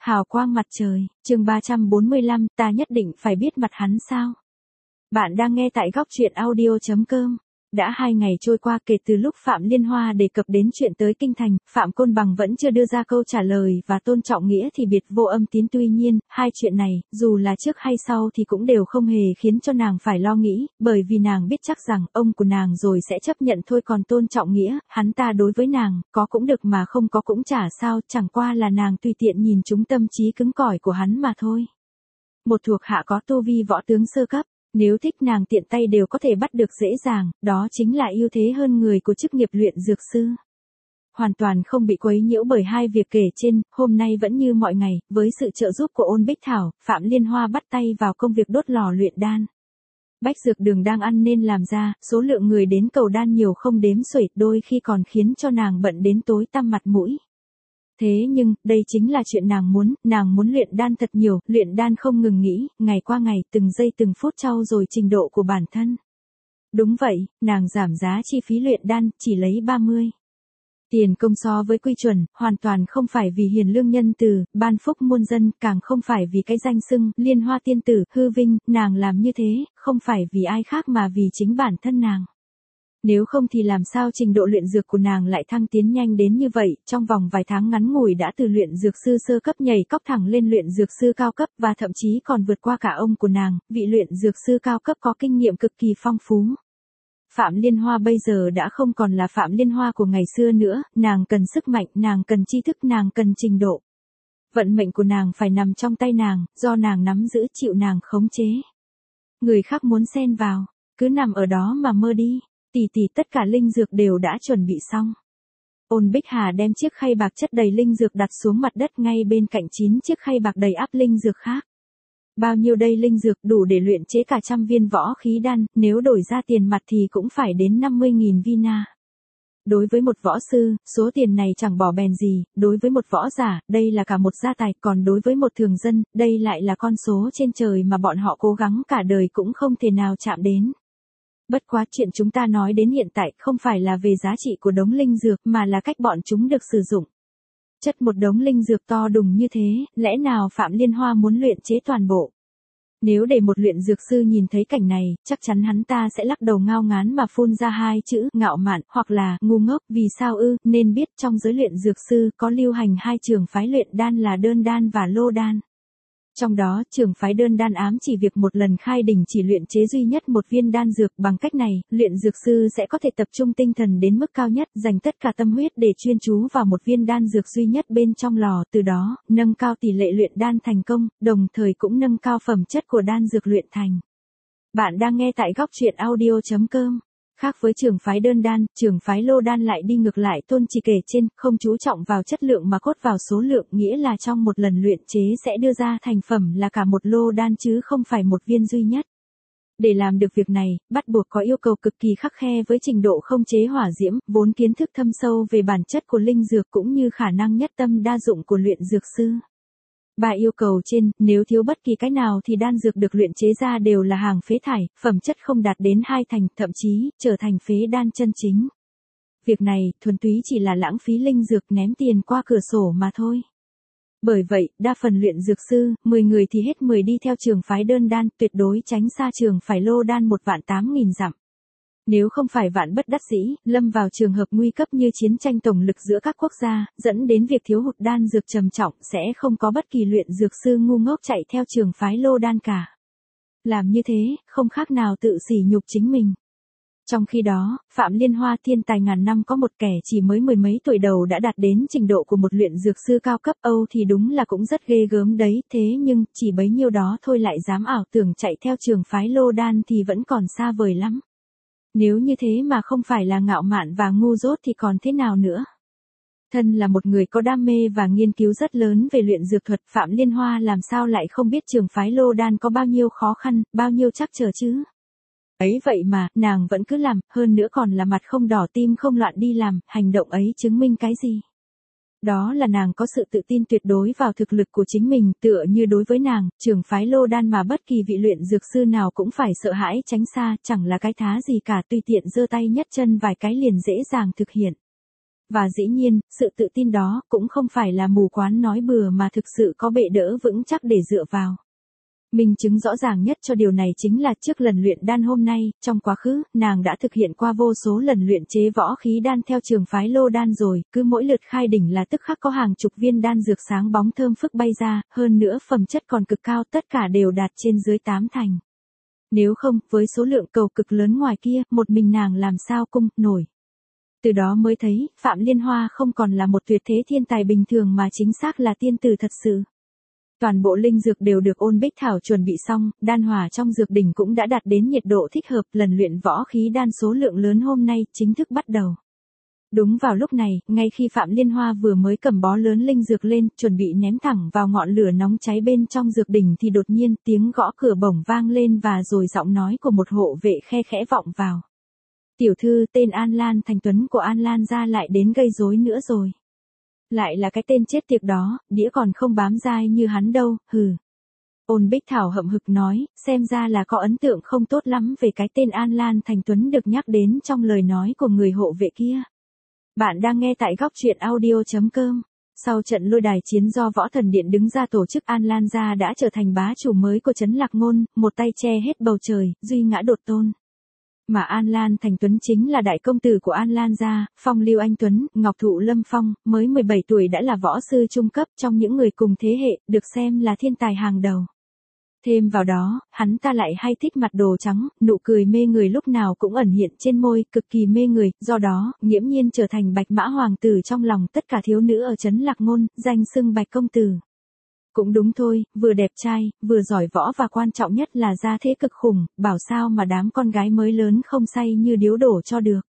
Hào quang mặt trời, chương 345, ta nhất định phải biết mặt hắn sao? Bạn đang nghe tại góc truyện audio.com. Đã 2 ngày trôi qua kể từ lúc Phạm Liên Hoa đề cập đến chuyện tới Kinh Thành, Phạm Côn Bằng vẫn chưa đưa ra câu trả lời và Tôn Trọng Nghĩa thì biệt vô âm tín. Tuy nhiên, hai chuyện này, dù là trước hay sau thì cũng đều không hề khiến cho nàng phải lo nghĩ, bởi vì nàng biết chắc rằng ông của nàng rồi sẽ chấp nhận thôi. Còn Tôn Trọng Nghĩa, hắn ta đối với nàng, có cũng được mà không có cũng chả sao, chẳng qua là nàng tùy tiện nhìn trúng tâm trí cứng cỏi của hắn mà thôi. Một thuộc hạ có tu vi võ tướng sơ cấp, nếu thích nàng tiện tay đều có thể bắt được dễ dàng, đó chính là ưu thế hơn người của chức nghiệp luyện dược sư. Hoàn toàn không bị quấy nhiễu bởi hai việc kể trên, hôm nay vẫn như mọi ngày, với sự trợ giúp của Ôn Bích Thảo, Phạm Liên Hoa bắt tay vào công việc đốt lò luyện đan. Bách dược đường đang ăn nên làm ra, số lượng người đến cầu đan nhiều không đếm xuể, đôi khi còn khiến cho nàng bận đến tối tăm mặt mũi. Thế nhưng, đây chính là chuyện nàng muốn luyện đan thật nhiều, luyện đan không ngừng nghỉ, ngày qua ngày, từng giây từng phút trau dồi trình độ của bản thân. Đúng vậy, nàng giảm giá chi phí luyện đan, chỉ lấy 30 tiền công so với quy chuẩn, hoàn toàn không phải vì hiền lương nhân từ, ban phúc muôn dân, càng không phải vì cái danh xưng, Liên Hoa tiên tử, hư vinh, nàng làm như thế, không phải vì ai khác mà vì chính bản thân nàng. Nếu không thì làm sao trình độ luyện dược của nàng lại thăng tiến nhanh đến như vậy, trong vòng vài tháng ngắn ngủi đã từ luyện dược sư sơ cấp nhảy cóc thẳng lên luyện dược sư cao cấp và thậm chí còn vượt qua cả ông của nàng, vị luyện dược sư cao cấp có kinh nghiệm cực kỳ phong phú. Phạm Liên Hoa bây giờ đã không còn là Phạm Liên Hoa của ngày xưa nữa, nàng cần sức mạnh, nàng cần tri thức, nàng cần trình độ. Vận mệnh của nàng phải nằm trong tay nàng, do nàng nắm giữ, chịu nàng khống chế. Người khác muốn xen vào, cứ nằm ở đó mà mơ đi. Tỷ tất cả linh dược đều đã chuẩn bị xong. Ôn Bích Hà đem chiếc khay bạc chất đầy linh dược đặt xuống mặt đất ngay bên cạnh 9 chiếc khay bạc đầy ắp linh dược khác. Bao nhiêu đây linh dược đủ để luyện chế cả 100 viên võ khí đan, nếu đổi ra tiền mặt thì cũng phải đến 50.000 vina. Đối với một võ sư, số tiền này chẳng bỏ bèn gì, đối với một võ giả, đây là cả một gia tài, còn đối với một thường dân, đây lại là con số trên trời mà bọn họ cố gắng cả đời cũng không thể nào chạm đến. Bất quá chuyện chúng ta nói đến hiện tại không phải là về giá trị của đống linh dược mà là cách bọn chúng được sử dụng. Chất một đống linh dược to đùng như thế, lẽ nào Phạm Liên Hoa muốn luyện chế toàn bộ? Nếu để một luyện dược sư nhìn thấy cảnh này, chắc chắn hắn ta sẽ lắc đầu ngao ngán mà phun ra hai chữ ngạo mạn hoặc là ngu ngốc. Vì sao ư? Nên biết trong giới luyện dược sư có lưu hành hai trường phái luyện đan là đơn đan và lô đan. Trong đó, trường phái đơn đan ám chỉ việc một lần khai đỉnh chỉ luyện chế duy nhất một viên đan dược. Bằng cách này, luyện dược sư sẽ có thể tập trung tinh thần đến mức cao nhất, dành tất cả tâm huyết để chuyên chú vào một viên đan dược duy nhất bên trong lò, từ đó, nâng cao tỷ lệ luyện đan thành công, đồng thời cũng nâng cao phẩm chất của đan dược luyện thành. Bạn đang nghe tại góc truyện audio.com. Khác với trường phái đơn đan, trường phái lô đan lại đi ngược lại. Tôn chỉ kể trên, không chú trọng vào chất lượng mà cốt vào số lượng, nghĩa là trong một lần luyện chế sẽ đưa ra thành phẩm là cả một lô đan chứ không phải một viên duy nhất. Để làm được việc này, bắt buộc có yêu cầu cực kỳ khắt khe với trình độ không chế hỏa diễm, vốn kiến thức thâm sâu về bản chất của linh dược cũng như khả năng nhất tâm đa dụng của luyện dược sư. Ba yêu cầu trên, nếu thiếu bất kỳ cái nào thì đan dược được luyện chế ra đều là hàng phế thải, phẩm chất không đạt đến 2 thành, thậm chí, trở thành phế đan chân chính. Việc này, thuần túy chỉ là lãng phí linh dược ném tiền qua cửa sổ mà thôi. Bởi vậy, đa phần luyện dược sư, 10 người thì hết 10 đi theo trường phái đơn đan, tuyệt đối tránh xa trường phái lô đan 1.800.000 dặm. Nếu không phải vạn bất đắc dĩ, lâm vào trường hợp nguy cấp như chiến tranh tổng lực giữa các quốc gia, dẫn đến việc thiếu hụt đan dược trầm trọng, sẽ không có bất kỳ luyện dược sư ngu ngốc chạy theo trường phái lô đan cả. Làm như thế, không khác nào tự sỉ nhục chính mình. Trong khi đó, Phạm Liên Hoa thiên tài ngàn năm có một kẻ chỉ mới 10 mấy tuổi đầu đã đạt đến trình độ của một luyện dược sư cao cấp Âu thì đúng là cũng rất ghê gớm đấy, thế nhưng, chỉ bấy nhiêu đó thôi lại dám ảo tưởng chạy theo trường phái lô đan thì vẫn còn xa vời lắm. Nếu như thế mà không phải là ngạo mạn và ngu dốt thì còn thế nào nữa? Thân là một người có đam mê và nghiên cứu rất lớn về luyện dược thuật, Phạm Liên Hoa làm sao lại không biết trường phái lô đan có bao nhiêu khó khăn, bao nhiêu trắc trở chứ? Ấy vậy mà, nàng vẫn cứ làm, hơn nữa còn là mặt không đỏ tim không loạn đi làm, hành động ấy chứng minh cái gì? Đó là nàng có sự tự tin tuyệt đối vào thực lực của chính mình, tựa như đối với nàng, trường phái lô đan mà bất kỳ vị luyện dược sư nào cũng phải sợ hãi tránh xa, chẳng là cái thá gì cả, tùy tiện giơ tay nhấc chân vài cái liền dễ dàng thực hiện. Và dĩ nhiên, sự tự tin đó cũng không phải là mù quáng nói bừa mà thực sự có bệ đỡ vững chắc để dựa vào. Minh chứng rõ ràng nhất cho điều này chính là trước lần luyện đan hôm nay, trong quá khứ, nàng đã thực hiện qua vô số lần luyện chế võ khí đan theo trường phái lô đan rồi, cứ mỗi lượt khai đỉnh là tức khắc có hàng chục viên đan dược sáng bóng thơm phức bay ra, hơn nữa phẩm chất còn cực cao, tất cả đều đạt trên dưới 8 thành. Nếu không, với số lượng cầu cực lớn ngoài kia, một mình nàng làm sao cung nổi. Từ đó mới thấy, Phạm Liên Hoa không còn là một tuyệt thế thiên tài bình thường mà chính xác là tiên tử thật sự. Toàn bộ linh dược đều được Ôn Bích Thảo chuẩn bị xong, đan hỏa trong dược đỉnh cũng đã đạt đến nhiệt độ thích hợp, lần luyện võ khí đan số lượng lớn hôm nay chính thức bắt đầu. Đúng vào lúc này, ngay khi Phạm Liên Hoa vừa mới cầm bó lớn linh dược lên, chuẩn bị ném thẳng vào ngọn lửa nóng cháy bên trong dược đỉnh thì đột nhiên tiếng gõ cửa bổng vang lên và rồi giọng nói của một hộ vệ khe khẽ vọng vào. Tiểu thư, tên An Lan Thành Tuấn của An Lan gia lại đến gây rối nữa rồi. Lại là cái tên chết tiệt đó, đĩa còn không bám dai như hắn đâu, hừ. Ôn Bích Thảo hậm hực nói, xem ra là có ấn tượng không tốt lắm về cái tên An Lan Thành Tuấn được nhắc đến trong lời nói của người hộ vệ kia. Bạn đang nghe tại góc truyện audio.com. Sau trận lôi đài chiến do Võ Thần Điện đứng ra tổ chức, An Lan gia đã trở thành bá chủ mới của trấn Lạc Ngôn, một tay che hết bầu trời, duy ngã đột tôn. Mà An Lan Thành Tuấn chính là đại công tử của An Lan gia, Phong Lưu Anh Tuấn, Ngọc Thụ Lâm Phong, mới 17 tuổi đã là võ sư trung cấp trong những người cùng thế hệ, được xem là thiên tài hàng đầu. Thêm vào đó, hắn ta lại hay thích mặt đồ trắng, nụ cười mê người lúc nào cũng ẩn hiện trên môi, cực kỳ mê người, do đó, nghiễm nhiên trở thành Bạch Mã Hoàng tử trong lòng tất cả thiếu nữ ở trấn Lạc Ngôn, danh xưng Bạch công tử. Cũng đúng thôi, vừa đẹp trai, vừa giỏi võ và quan trọng nhất là gia thế cực khủng, bảo sao mà đám con gái mới lớn không say như điếu đổ cho được.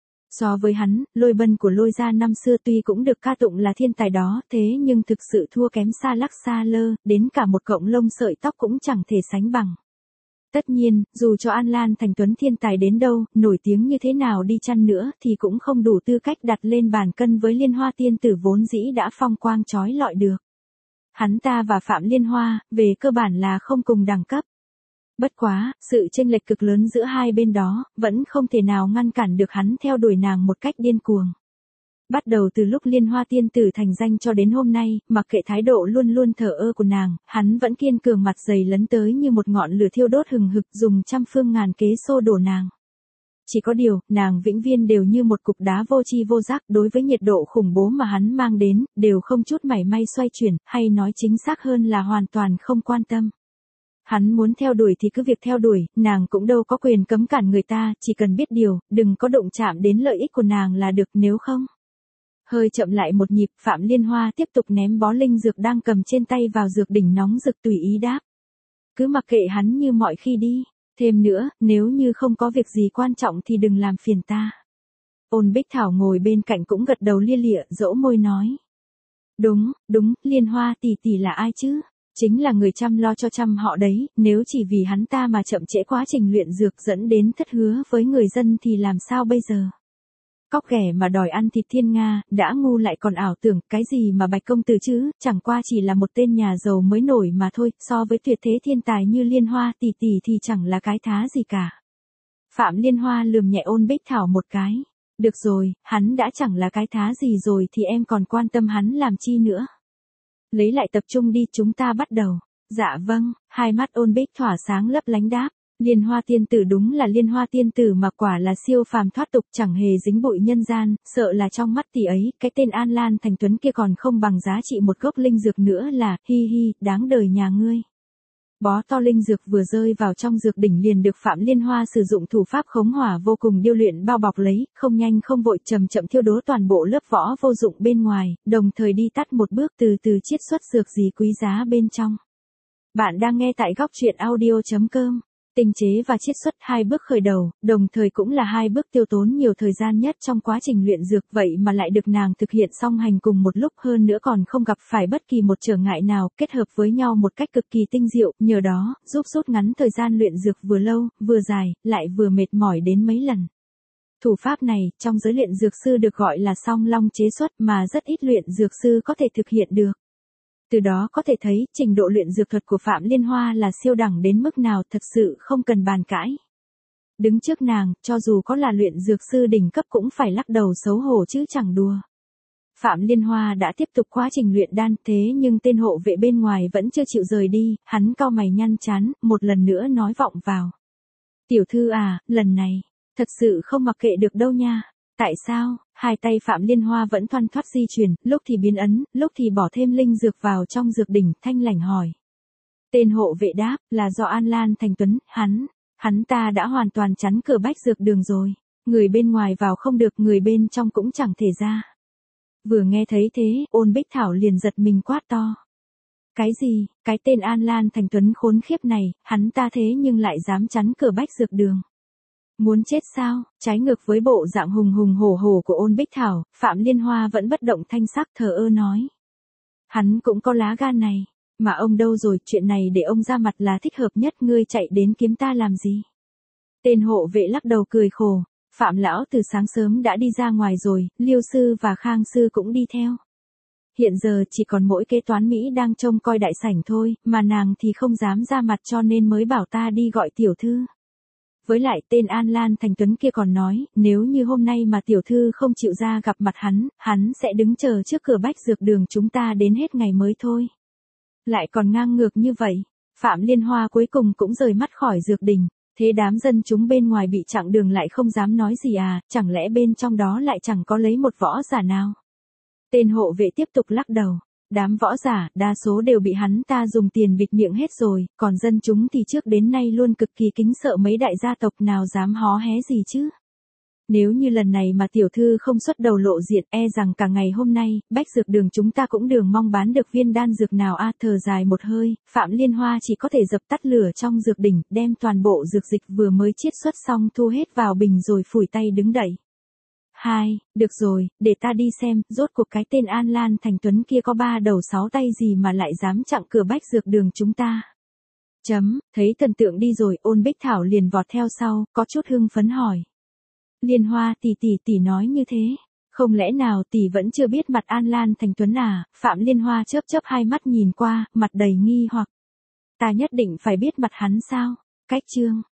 So với hắn, Lôi Bân của Lôi gia năm xưa tuy cũng được ca tụng là thiên tài đó, thế nhưng thực sự thua kém xa lắc xa lơ, đến cả một cọng lông sợi tóc cũng chẳng thể sánh bằng. Tất nhiên, dù cho An Lan Thành Tuấn thiên tài đến đâu, nổi tiếng như thế nào đi chăng nữa thì cũng không đủ tư cách đặt lên bàn cân với Liên Hoa tiên tử vốn dĩ đã phong quang chói lọi được. Hắn ta và Phạm Liên Hoa, về cơ bản là không cùng đẳng cấp. Bất quá, sự chênh lệch cực lớn giữa hai bên đó, vẫn không thể nào ngăn cản được hắn theo đuổi nàng một cách điên cuồng. Bắt đầu từ lúc Liên Hoa tiên tử thành danh cho đến hôm nay, mặc kệ thái độ luôn luôn thờ ơ của nàng, hắn vẫn kiên cường mặt dày lấn tới như một ngọn lửa thiêu đốt hừng hực, dùng trăm phương ngàn kế xô đổ nàng. Chỉ có điều, nàng vĩnh viên đều như một cục đá vô tri vô giác, đối với nhiệt độ khủng bố mà hắn mang đến, đều không chút mảy may xoay chuyển, hay nói chính xác hơn là hoàn toàn không quan tâm. Hắn muốn theo đuổi thì cứ việc theo đuổi, nàng cũng đâu có quyền cấm cản người ta, chỉ cần biết điều, đừng có đụng chạm đến lợi ích của nàng là được, nếu không. Hơi chậm lại một nhịp, Phạm Liên Hoa tiếp tục ném bó linh dược đang cầm trên tay vào dược đỉnh nóng rực, tùy ý đáp. Cứ mặc kệ hắn như mọi khi đi. Thêm nữa, nếu như không có việc gì quan trọng thì đừng làm phiền ta. Ôn Bích Thảo ngồi bên cạnh cũng gật đầu lia lịa, dỗ môi nói. Đúng, Liên Hoa tỷ tỷ là ai chứ? Chính là người chăm lo cho chăm họ đấy, nếu chỉ vì hắn ta mà chậm trễ quá trình luyện dược dẫn đến thất hứa với người dân thì làm sao bây giờ? Cóc ghẻ mà đòi ăn thịt thiên nga, đã ngu lại còn ảo tưởng, cái gì mà Bạch công tử chứ, chẳng qua chỉ là một tên nhà giàu mới nổi mà thôi, so với tuyệt thế thiên tài như Liên Hoa tỷ tỷ thì chẳng là cái thá gì cả. Phạm Liên Hoa lườm nhẹ Ôn Bích Thảo một cái. Được rồi, hắn đã chẳng là cái thá gì rồi thì em còn quan tâm hắn làm chi nữa. Lấy lại tập trung đi, chúng ta bắt đầu. Dạ vâng, hai mắt Ôn Bích tỏa sáng lấp lánh đáp. Liên Hoa tiên tử đúng là Liên Hoa tiên tử mà quả là siêu phàm thoát tục, chẳng hề dính bụi nhân gian, sợ là trong mắt tỷ ấy, cái tên An Lan Thành Tuấn kia còn không bằng giá trị một gốc linh dược nữa là, hi hi, đáng đời nhà ngươi. Bó to linh dược vừa rơi vào trong dược đỉnh liền được Phạm Liên Hoa sử dụng thủ pháp khống hỏa vô cùng điêu luyện bao bọc lấy, không nhanh không vội, chậm chậm thiêu đốt toàn bộ lớp vỏ vô dụng bên ngoài, đồng thời đi tắt một bước từ từ chiết xuất dược gì quý giá bên trong. Bạn đang nghe tại góc truyện audio.com. Tinh chế và chiết xuất hai bước khởi đầu, đồng thời cũng là hai bước tiêu tốn nhiều thời gian nhất trong quá trình luyện dược, vậy mà lại được nàng thực hiện song hành cùng một lúc, hơn nữa còn không gặp phải bất kỳ một trở ngại nào, kết hợp với nhau một cách cực kỳ tinh diệu, nhờ đó, giúp rút ngắn thời gian luyện dược vừa lâu, vừa dài, lại vừa mệt mỏi đến mấy lần. Thủ pháp này, trong giới luyện dược sư được gọi là song long chế xuất mà rất ít luyện dược sư có thể thực hiện được. Từ đó có thể thấy, trình độ luyện dược thuật của Phạm Liên Hoa là siêu đẳng đến mức nào, thật sự không cần bàn cãi. Đứng trước nàng, cho dù có là luyện dược sư đỉnh cấp cũng phải lắc đầu xấu hổ chứ chẳng đùa. Phạm Liên Hoa đã tiếp tục quá trình luyện đan thế nhưng tên hộ vệ bên ngoài vẫn chưa chịu rời đi, hắn cau mày nhăn chán, một lần nữa nói vọng vào. Tiểu thư à, lần này, thật sự không mặc kệ được đâu nha. Tại sao? Hai tay Phạm Liên Hoa vẫn thoăn thoắt di chuyển, lúc thì biến ấn, lúc thì bỏ thêm linh dược vào trong dược đỉnh, thanh lãnh hỏi. Tên hộ vệ đáp, là do An Lan Thành Tuấn, hắn ta đã hoàn toàn chắn cửa bách dược đường rồi. Người bên ngoài vào không được, người bên trong cũng chẳng thể ra. Vừa nghe thấy thế, Ôn Bích Thảo liền giật mình quát to. Cái gì, cái tên An Lan Thành Tuấn khốn khiếp này, hắn ta thế nhưng lại dám chắn cửa bách dược đường. Muốn chết sao? Trái ngược với bộ dạng hùng hùng hổ hổ của Ôn Bích Thảo, Phạm Liên Hoa vẫn bất động thanh sắc thờ ơ nói. Hắn cũng có lá gan này, mà ông đâu rồi, chuyện này để ông ra mặt là thích hợp nhất, ngươi chạy đến kiếm ta làm gì? Tên hộ vệ lắc đầu cười khổ, Phạm lão từ sáng sớm đã đi ra ngoài rồi, Liêu sư và Khang sư cũng đi theo. Hiện giờ chỉ còn mỗi kế toán Mỹ đang trông coi đại sảnh thôi, mà nàng thì không dám ra mặt cho nên mới bảo ta đi gọi tiểu thư. Với lại tên An Lan Thành Tuấn kia còn nói, nếu như hôm nay mà tiểu thư không chịu ra gặp mặt hắn sẽ đứng chờ trước cửa bách dược đường chúng ta đến hết ngày mới thôi. Lại còn ngang ngược như vậy, Phạm Liên Hoa cuối cùng cũng rời mắt khỏi dược đình, thế đám dân chúng bên ngoài bị chặn đường lại không dám nói gì à, chẳng lẽ bên trong đó lại chẳng có lấy một võ giả nào? Tên hộ vệ tiếp tục lắc đầu. Đám võ giả, đa số đều bị hắn ta dùng tiền bịt miệng hết rồi, còn dân chúng thì trước đến nay luôn cực kỳ kính sợ mấy đại gia tộc nào dám hó hé gì chứ. Nếu như lần này mà tiểu thư không xuất đầu lộ diện, e rằng cả ngày hôm nay, bách dược đường chúng ta cũng đừng mong bán được viên đan dược nào a. Thở dài một hơi, Phạm Liên Hoa chỉ có thể dập tắt lửa trong dược đỉnh, đem toàn bộ dược dịch vừa mới chiết xuất xong thu hết vào bình rồi phủi tay đứng dậy. Được rồi, để ta đi xem, rốt cuộc cái tên An Lan Thành Tuấn kia có 3 đầu 6 tay gì mà lại dám chặn cửa bách dược đường chúng ta. Thấy thần tượng đi rồi, Ôn Bích Thảo liền vọt theo sau, có chút hưng phấn hỏi. Liên Hoa tỷ nói như thế, không lẽ nào tỷ vẫn chưa biết mặt An Lan Thành Tuấn à? Phạm Liên Hoa chớp hai mắt nhìn qua, mặt đầy nghi hoặc. Ta nhất định phải biết mặt hắn sao? Cách chương